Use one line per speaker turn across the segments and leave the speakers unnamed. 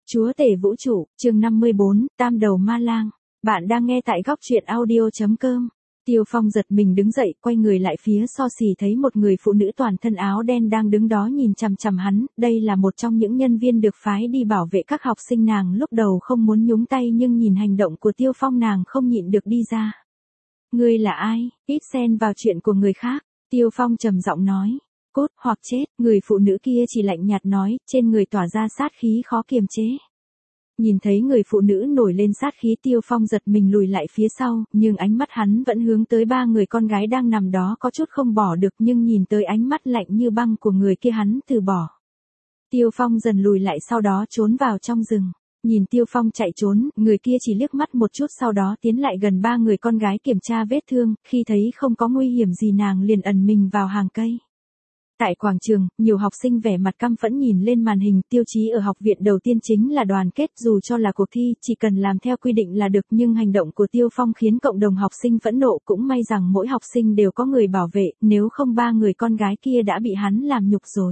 Chúa tể vũ trụ, chương 54, Tam đầu ma lang. Bạn đang nghe tại góc truyện audio.com. Tiêu Phong giật mình đứng dậy, quay người lại phía so xì thấy một người phụ nữ toàn thân áo đen đang đứng đó nhìn chằm chằm hắn, đây là một trong những nhân viên được phái đi bảo vệ các học sinh. Nàng lúc đầu không muốn nhúng tay nhưng nhìn hành động của Tiêu Phong nàng không nhịn được đi ra. Ngươi là ai, ít xen vào chuyện của người khác, Tiêu Phong trầm giọng nói. Cốt hoặc chết, người phụ nữ kia chỉ lạnh nhạt nói, trên người tỏa ra sát khí khó kiềm chế. Nhìn thấy người phụ nữ nổi lên sát khí, Tiêu Phong giật mình lùi lại phía sau, nhưng ánh mắt hắn vẫn hướng tới ba người con gái đang nằm đó có chút không bỏ được, nhưng nhìn tới ánh mắt lạnh như băng của người kia hắn từ bỏ. Tiêu Phong dần lùi lại sau đó trốn vào trong rừng. Nhìn Tiêu Phong chạy trốn, người kia chỉ liếc mắt một chút sau đó tiến lại gần ba người con gái kiểm tra vết thương, khi thấy không có nguy hiểm gì nàng liền ẩn mình vào hàng cây. Tại quảng trường, nhiều học sinh vẻ mặt căm phẫn nhìn lên màn hình. Tiêu chí ở học viện đầu tiên chính là đoàn kết, dù cho là cuộc thi, chỉ cần làm theo quy định là được, nhưng hành động của Tiêu Phong khiến cộng đồng học sinh phẫn nộ, cũng may rằng mỗi học sinh đều có người bảo vệ, nếu không ba người con gái kia đã bị hắn làm nhục rồi.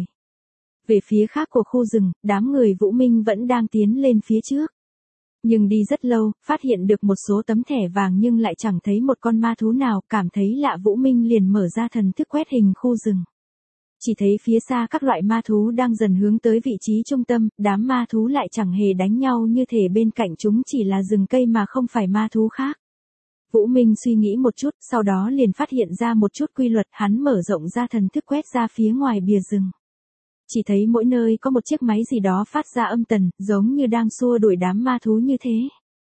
Về phía khác của khu rừng, đám người Vũ Minh vẫn đang tiến lên phía trước. Nhưng đi rất lâu, phát hiện được một số tấm thẻ vàng nhưng lại chẳng thấy một con ma thú nào, cảm thấy lạ Vũ Minh liền mở ra thần thức quét hình khu rừng. Chỉ thấy phía xa các loại ma thú đang dần hướng tới vị trí trung tâm, đám ma thú lại chẳng hề đánh nhau như thể bên cạnh chúng chỉ là rừng cây mà không phải ma thú khác. Vũ Minh suy nghĩ một chút, sau đó liền phát hiện ra một chút quy luật, hắn mở rộng ra thần thức quét ra phía ngoài bìa rừng. Chỉ thấy mỗi nơi có một chiếc máy gì đó phát ra âm tần, giống như đang xua đuổi đám ma thú như thế.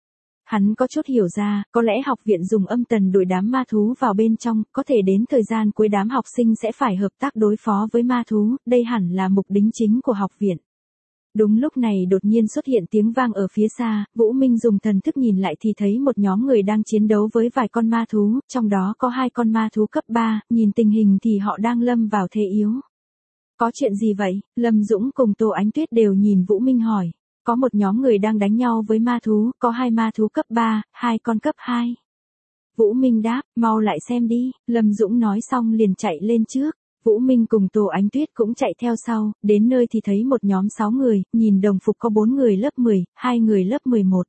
Hắn có chút hiểu ra, có lẽ học viện dùng âm tần đuổi đám ma thú vào bên trong, có thể đến thời gian cuối đám học sinh sẽ phải hợp tác đối phó với ma thú, đây hẳn là mục đích chính của học viện. Đúng lúc này đột nhiên xuất hiện tiếng vang ở phía xa, Vũ Minh dùng thần thức nhìn lại thì thấy một nhóm người đang chiến đấu với vài con ma thú, trong đó có 2 con ma thú cấp 3, nhìn tình hình thì họ đang lâm vào thế yếu. Có chuyện gì vậy? Lâm Dũng cùng Tô Ánh Tuyết đều nhìn Vũ Minh hỏi. Có một nhóm người đang đánh nhau với ma thú, có 2 ma thú cấp 3, 2 con cấp 2. Vũ Minh đáp, mau lại xem đi, Lâm Dũng nói xong liền chạy lên trước. Vũ Minh cùng Tô Ánh Tuyết cũng chạy theo sau, đến nơi thì thấy một nhóm 6 người, nhìn đồng phục có 4 người lớp 10, 2 người lớp 11.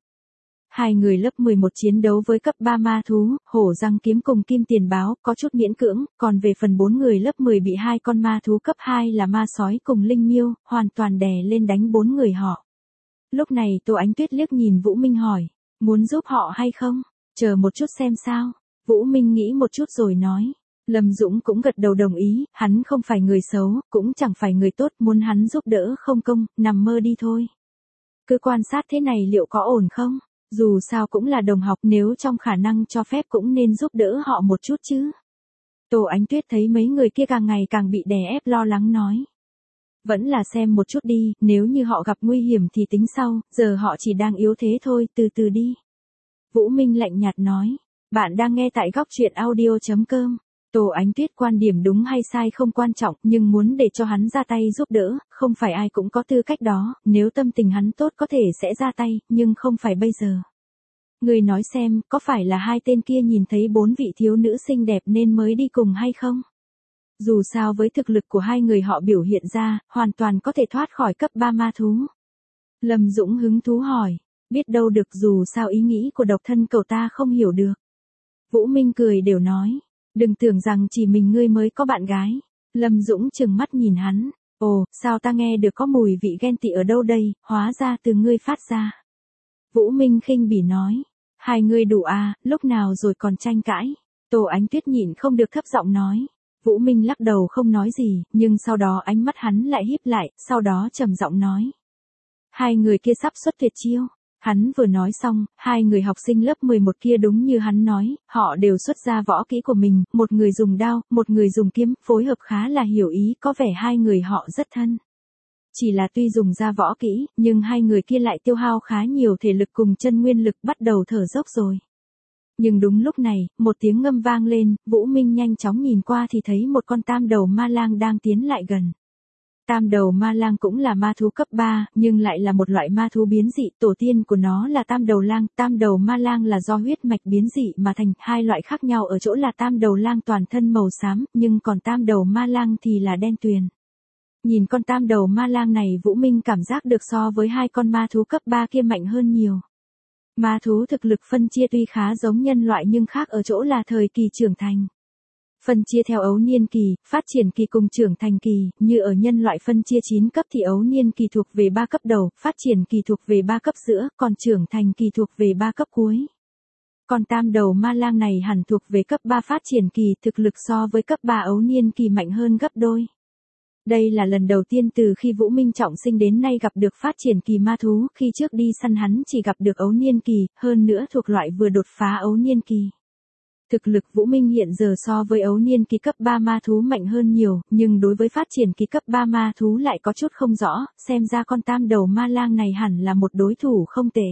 2 người lớp 11 chiến đấu với cấp 3 ma thú, hổ răng kiếm cùng kim tiền báo, có chút miễn cưỡng, còn về phần 4 người lớp 10 bị 2 con ma thú cấp 2 là ma sói cùng linh miêu, hoàn toàn đè lên đánh 4 người họ. Lúc này Tô Ánh Tuyết liếc nhìn Vũ Minh hỏi, muốn giúp họ hay không? Chờ một chút xem sao. Vũ Minh nghĩ một chút rồi nói. Lâm Dũng cũng gật đầu đồng ý, hắn không phải người xấu, cũng chẳng phải người tốt, muốn hắn giúp đỡ không công, nằm mơ đi thôi. Cứ quan sát thế này liệu có ổn không? Dù sao cũng là đồng học, nếu trong khả năng cho phép cũng nên giúp đỡ họ một chút chứ. Tô Ánh Tuyết thấy mấy người kia càng ngày càng bị đè ép lo lắng nói. Vẫn là xem một chút đi, nếu như họ gặp nguy hiểm thì tính sau, giờ họ chỉ đang yếu thế thôi, từ từ đi. Vũ Minh lạnh nhạt nói, bạn đang nghe tại góc truyện audio.com. Tô Ánh Tuyết quan điểm đúng hay sai không quan trọng, nhưng muốn để cho hắn ra tay giúp đỡ, không phải ai cũng có tư cách đó, nếu tâm tình hắn tốt có thể sẽ ra tay, nhưng không phải bây giờ. Người nói xem, có phải là 2 tên kia nhìn thấy 4 vị thiếu nữ xinh đẹp nên mới đi cùng hay không? Dù sao với thực lực của 2 người họ biểu hiện ra, hoàn toàn có thể thoát khỏi cấp 3 ma thú. Lâm Dũng hứng thú hỏi, biết đâu được, dù sao ý nghĩ của độc thân cậu ta không hiểu được. Vũ Minh cười đều nói, đừng tưởng rằng chỉ mình ngươi mới có bạn gái. Lâm Dũng trừng mắt nhìn hắn, ồ, sao ta nghe được có mùi vị ghen tị ở đâu đây, hóa ra từ ngươi phát ra. Vũ Minh khinh bỉ nói, 2 người đủ à, lúc nào rồi còn tranh cãi. Tô Ánh Tuyết nhịn không được thấp giọng nói. Vũ Minh lắc đầu không nói gì, nhưng sau đó ánh mắt hắn lại híp lại, sau đó trầm giọng nói. 2 người kia sắp xuất tuyệt chiêu. Hắn vừa nói xong, 2 người học sinh lớp 11 kia đúng như hắn nói, họ đều xuất ra võ kỹ của mình, một người dùng đao, một người dùng kiếm, phối hợp khá là hiểu ý, có vẻ 2 người họ rất thân. Chỉ là tuy dùng ra võ kỹ, nhưng 2 người kia lại tiêu hao khá nhiều thể lực cùng chân nguyên lực, bắt đầu thở dốc rồi. Nhưng đúng lúc này, một tiếng ngâm vang lên, Vũ Minh nhanh chóng nhìn qua thì thấy một con tam đầu ma lang đang tiến lại gần. Tam đầu ma lang cũng là ma thú cấp 3, nhưng lại là một loại ma thú biến dị, tổ tiên của nó là tam đầu lang, tam đầu ma lang là do huyết mạch biến dị mà thành, 2 loại khác nhau ở chỗ là tam đầu lang toàn thân màu xám, nhưng còn tam đầu ma lang thì là đen tuyền. Nhìn con tam đầu ma lang này Vũ Minh cảm giác được so với hai con ma thú cấp 3 kia mạnh hơn nhiều. Ma thú thực lực phân chia tuy khá giống nhân loại nhưng khác ở chỗ là thời kỳ trưởng thành. Phân chia theo ấu niên kỳ, phát triển kỳ cùng trưởng thành kỳ, như ở nhân loại phân chia 9 cấp thì ấu niên kỳ thuộc về 3 cấp đầu, phát triển kỳ thuộc về 3 cấp giữa, còn trưởng thành kỳ thuộc về 3 cấp cuối. Còn tam đầu ma lang này hẳn thuộc về cấp 3 phát triển kỳ, thực lực so với cấp 3 ấu niên kỳ mạnh hơn gấp đôi. Đây là lần đầu tiên từ khi Vũ Minh trọng sinh đến nay gặp được phát triển kỳ ma thú, khi trước đi săn hắn chỉ gặp được ấu niên kỳ, hơn nữa thuộc loại vừa đột phá ấu niên kỳ. Thực lực Vũ Minh hiện giờ so với ấu niên kỳ cấp 3 ma thú mạnh hơn nhiều, nhưng đối với phát triển kỳ cấp 3 ma thú lại có chút không rõ, xem ra con tam đầu ma lang này hẳn là một đối thủ không tệ.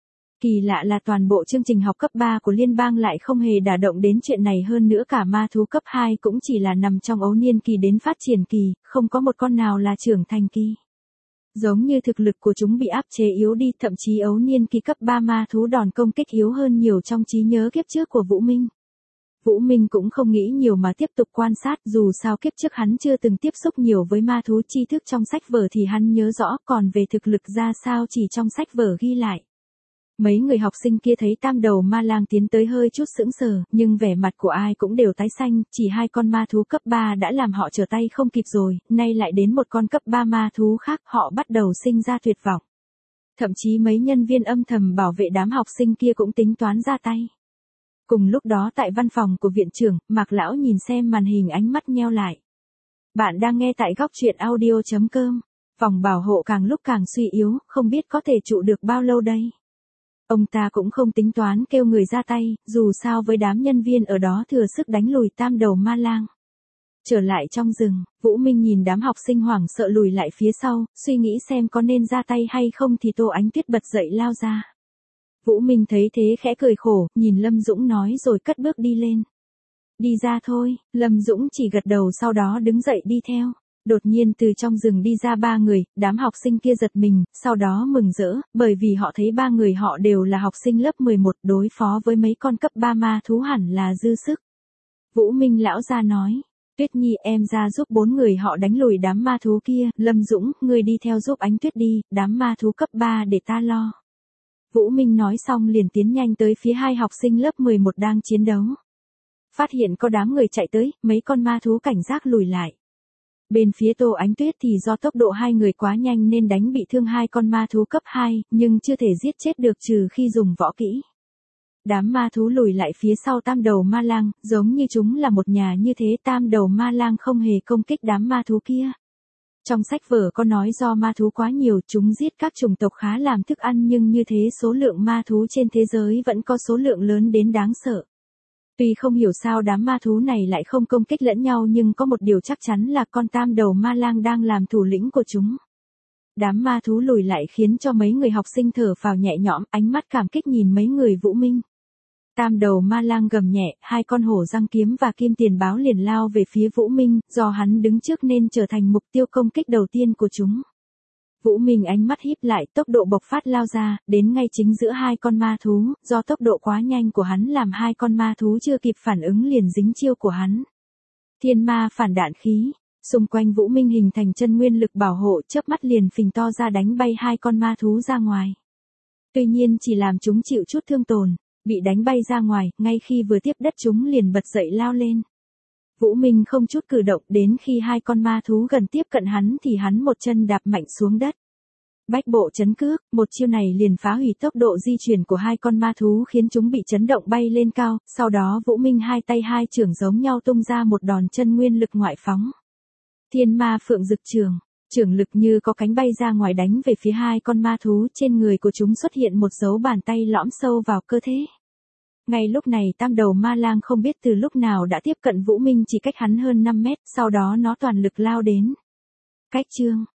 Kỳ lạ là toàn bộ chương trình học cấp 3 của liên bang lại không hề đả động đến chuyện này, hơn nữa cả ma thú cấp 2 cũng chỉ là nằm trong ấu niên kỳ đến phát triển kỳ, không có một con nào là trưởng thành kỳ. Giống như thực lực của chúng bị áp chế yếu đi, thậm chí ấu niên kỳ cấp 3 ma thú đòn công kích yếu hơn nhiều trong trí nhớ kiếp trước của Vũ Minh. Vũ Minh cũng không nghĩ nhiều mà tiếp tục quan sát, dù sao kiếp trước hắn chưa từng tiếp xúc nhiều với ma thú, tri thức trong sách vở thì hắn nhớ rõ, còn về thực lực ra sao chỉ trong sách vở ghi lại. Mấy người học sinh kia thấy tam đầu ma lang tiến tới hơi chút sững sờ, nhưng vẻ mặt của ai cũng đều tái xanh, chỉ hai con ma thú cấp 3 đã làm họ trở tay không kịp rồi, nay lại đến một con cấp 3 ma thú khác, họ bắt đầu sinh ra tuyệt vọng. Thậm chí mấy nhân viên âm thầm bảo vệ đám học sinh kia cũng tính toán ra tay. Cùng lúc đó tại văn phòng của viện trưởng, Mạc Lão nhìn xem màn hình ánh mắt nheo lại. Bạn đang nghe tại góc truyện audio.com. Vòng bảo hộ càng lúc càng suy yếu, không biết có thể trụ được bao lâu đây. Ông ta cũng không tính toán kêu người ra tay, dù sao với đám nhân viên ở đó thừa sức đánh lùi tam đầu ma lang. Trở lại trong rừng, Vũ Minh nhìn đám học sinh hoảng sợ lùi lại phía sau, suy nghĩ xem có nên ra tay hay không thì Tô Ánh Tuyết bật dậy lao ra. Vũ Minh thấy thế khẽ cười khổ, nhìn Lâm Dũng nói rồi cất bước đi lên. Đi ra thôi, Lâm Dũng chỉ gật đầu sau đó đứng dậy đi theo. Đột nhiên từ trong rừng đi ra 3 người, đám học sinh kia giật mình, sau đó mừng rỡ, bởi vì họ thấy 3 người họ đều là học sinh lớp 11, đối phó với mấy con cấp 3 ma thú hẳn là dư sức. Vũ Minh lão ra nói, Tuyết Nhi em ra giúp 4 người họ đánh lùi đám ma thú kia, Lâm Dũng, ngươi đi theo giúp Ánh Tuyết đi, đám ma thú cấp 3 để ta lo. Vũ Minh nói xong liền tiến nhanh tới phía hai học sinh lớp 11 đang chiến đấu. Phát hiện có đám người chạy tới, mấy con ma thú cảnh giác lùi lại. Bên phía Tô Ánh Tuyết thì do tốc độ hai người quá nhanh nên đánh bị thương hai con ma thú cấp 2, nhưng chưa thể giết chết được trừ khi dùng võ kỹ. Đám ma thú lùi lại phía sau tam đầu ma lang, giống như chúng là một nhà như thế, tam đầu ma lang không hề công kích đám ma thú kia. Trong sách vở có nói do ma thú quá nhiều, chúng giết các chủng tộc khá làm thức ăn, nhưng như thế số lượng ma thú trên thế giới vẫn có số lượng lớn đến đáng sợ. Tuy không hiểu sao đám ma thú này lại không công kích lẫn nhau, nhưng có một điều chắc chắn là con tam đầu ma lang đang làm thủ lĩnh của chúng. Đám ma thú lùi lại khiến cho mấy người học sinh thở phào nhẹ nhõm, ánh mắt cảm kích nhìn mấy người Vũ Minh. Tam đầu ma lang gầm nhẹ, hai con hổ răng kiếm và kim tiền báo liền lao về phía Vũ Minh, do hắn đứng trước nên trở thành mục tiêu công kích đầu tiên của chúng. Vũ Minh ánh mắt híp lại, tốc độ bộc phát lao ra, đến ngay chính giữa hai con ma thú, do tốc độ quá nhanh của hắn làm hai con ma thú chưa kịp phản ứng liền dính chiêu của hắn. Thiên ma phản đạn khí, xung quanh Vũ Minh hình thành chân nguyên lực bảo hộ, chớp mắt liền phình to ra đánh bay hai con ma thú ra ngoài. Tuy nhiên chỉ làm chúng chịu chút thương tổn, bị đánh bay ra ngoài, ngay khi vừa tiếp đất chúng liền bật dậy lao lên. Vũ Minh không chút cử động, đến khi hai con ma thú gần tiếp cận hắn thì hắn một chân đạp mạnh xuống đất. Bách bộ chấn cước, một chiêu này liền phá hủy tốc độ di chuyển của hai con ma thú khiến chúng bị chấn động bay lên cao, sau đó Vũ Minh hai tay hai chưởng giống nhau tung ra một đòn chân nguyên lực ngoại phóng. Thiên ma phượng dực chưởng, chưởng lực như có cánh bay ra ngoài đánh về phía hai con ma thú, trên người của chúng xuất hiện một dấu bàn tay lõm sâu vào cơ thể. Ngay lúc này tam đầu ma lang không biết từ lúc nào đã tiếp cận Vũ Minh, chỉ cách hắn hơn 5 mét, sau đó nó toàn lực lao đến. Cách chương